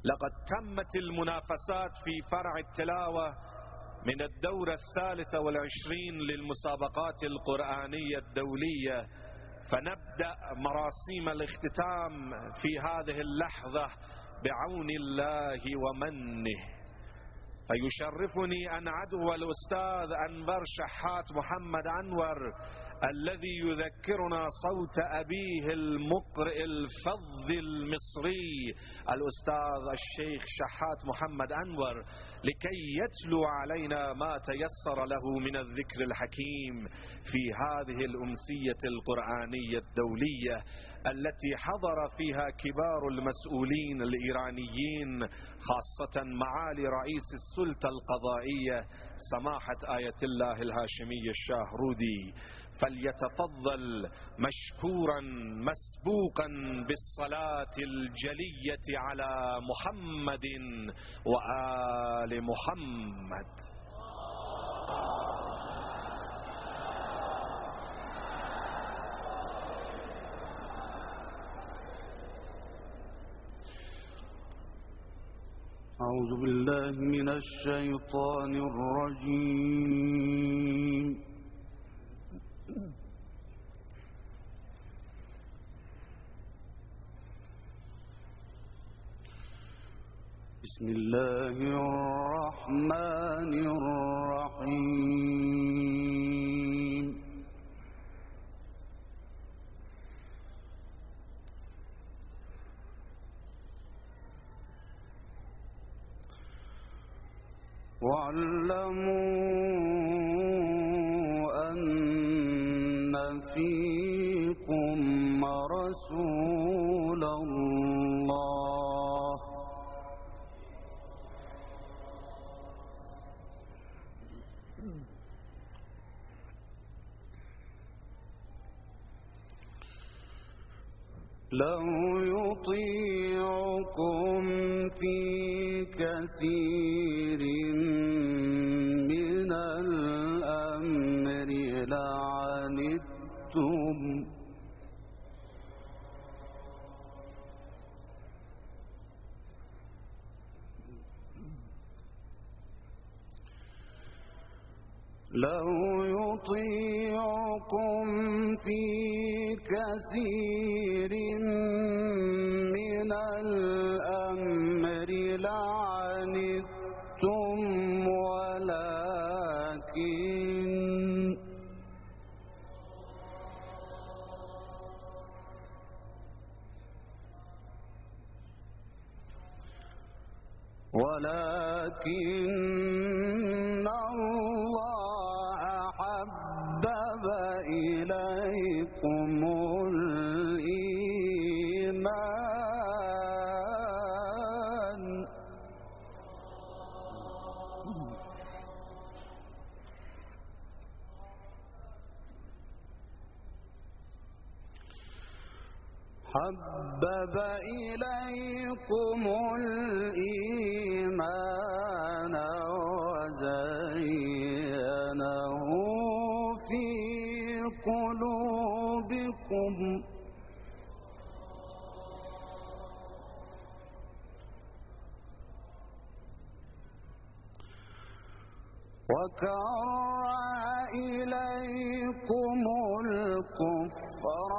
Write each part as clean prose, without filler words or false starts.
لقد تمت المنافسات في فرع التلاوة من الدورة 23 للمسابقات القرآنية الدولية، فنبدأ مراسيم الاختتام في هذه اللحظة بعون الله ومنه. فيشرفني أن أدعو الأستاذ أنور شحات محمد أنور الذي يذكرنا صوت أبيه المقرئ الفظ المصري الأستاذ الشيخ شحات محمد أنور لكي يتلو علينا ما تيسر له من الذكر الحكيم في هذه الأمسية القرآنية الدولية التي حضر فيها كبار المسؤولين الإيرانيين، خاصة معالي رئيس السلطة القضائية سماحة آية الله الهاشمي الشاهرودي. فليتفضل مشكورا مسبوقا بالصلاة الجلية على محمد وآل محمد. أعوذ بالله من الشيطان الرجيم. بسم الله الرحمن الرحيم. واعلموا أن فيكم رسول الله لو يطيعكم في كثير من الأمر لعنتم لو يطيعكم في كثير من الأمر لعنتم ولكن الله حبب إليكم الإيمان وزينه في قلوبكم وكره إليكم الكفر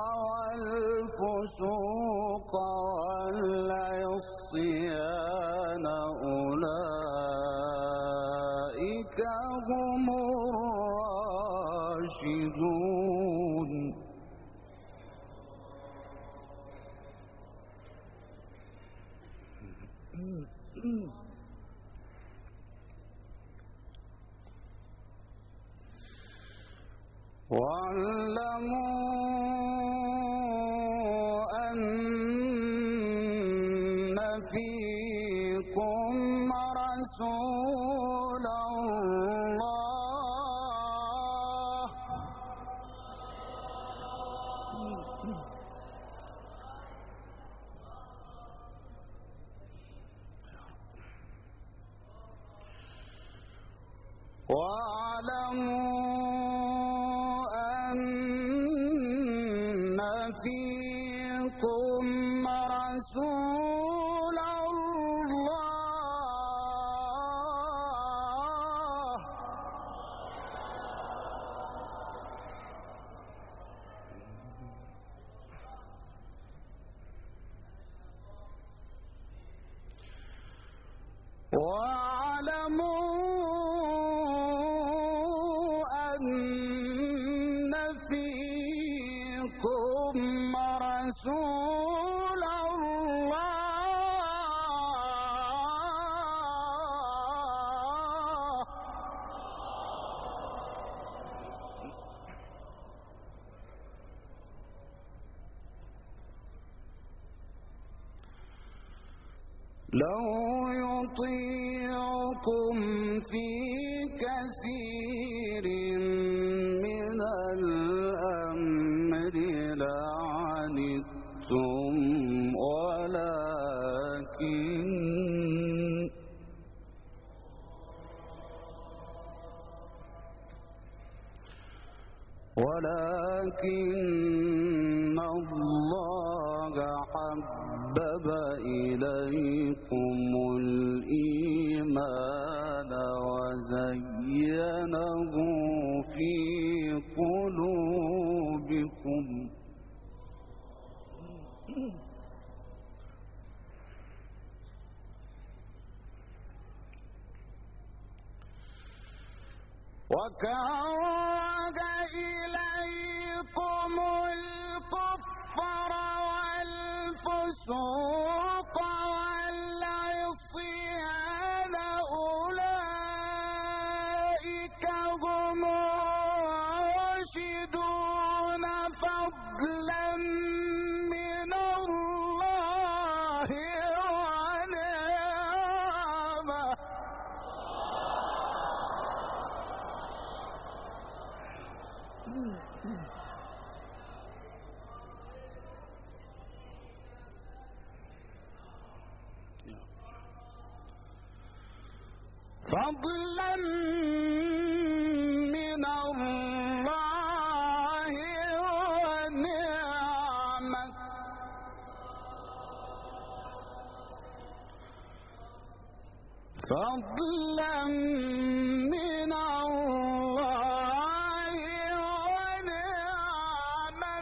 والفسوق والعصيان أولئك هم الراشدون واعلموا أن فيكم رسول الله فيكم رسول الله لو يطيعكم في كثير من الأمر لعنتم ولكن الله حبب إليكم الإيمان وزينه في قلوبكم وكره إليكم الكفر والفسوق والعصيان أولئك هم الراشدون فضلا من الله ونعمه فضلا من الله ونعمة فضلا من الله ونعمة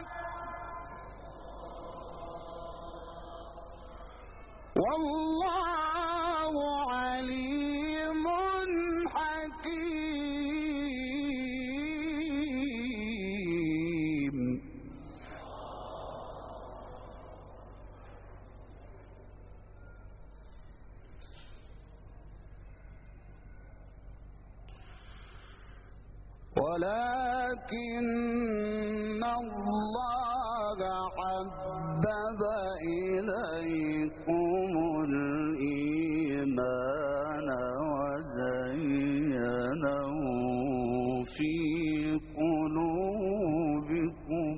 والله عليم حكيم ولكن الله حبب إليكم الإيمان وزينه في قلوبكم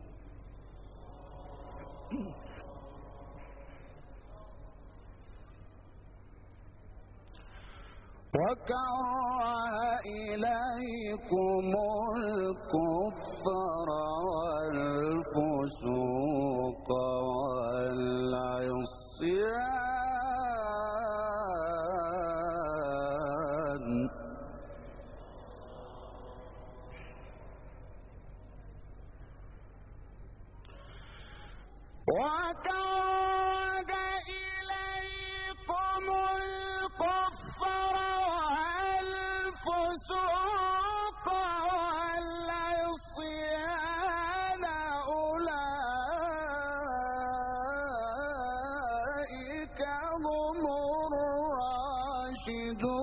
وكره إليكم الكفر والفسوق والعصيان وكره إليكم الكفر والفسوق والعصيان أولئك هم الراشدون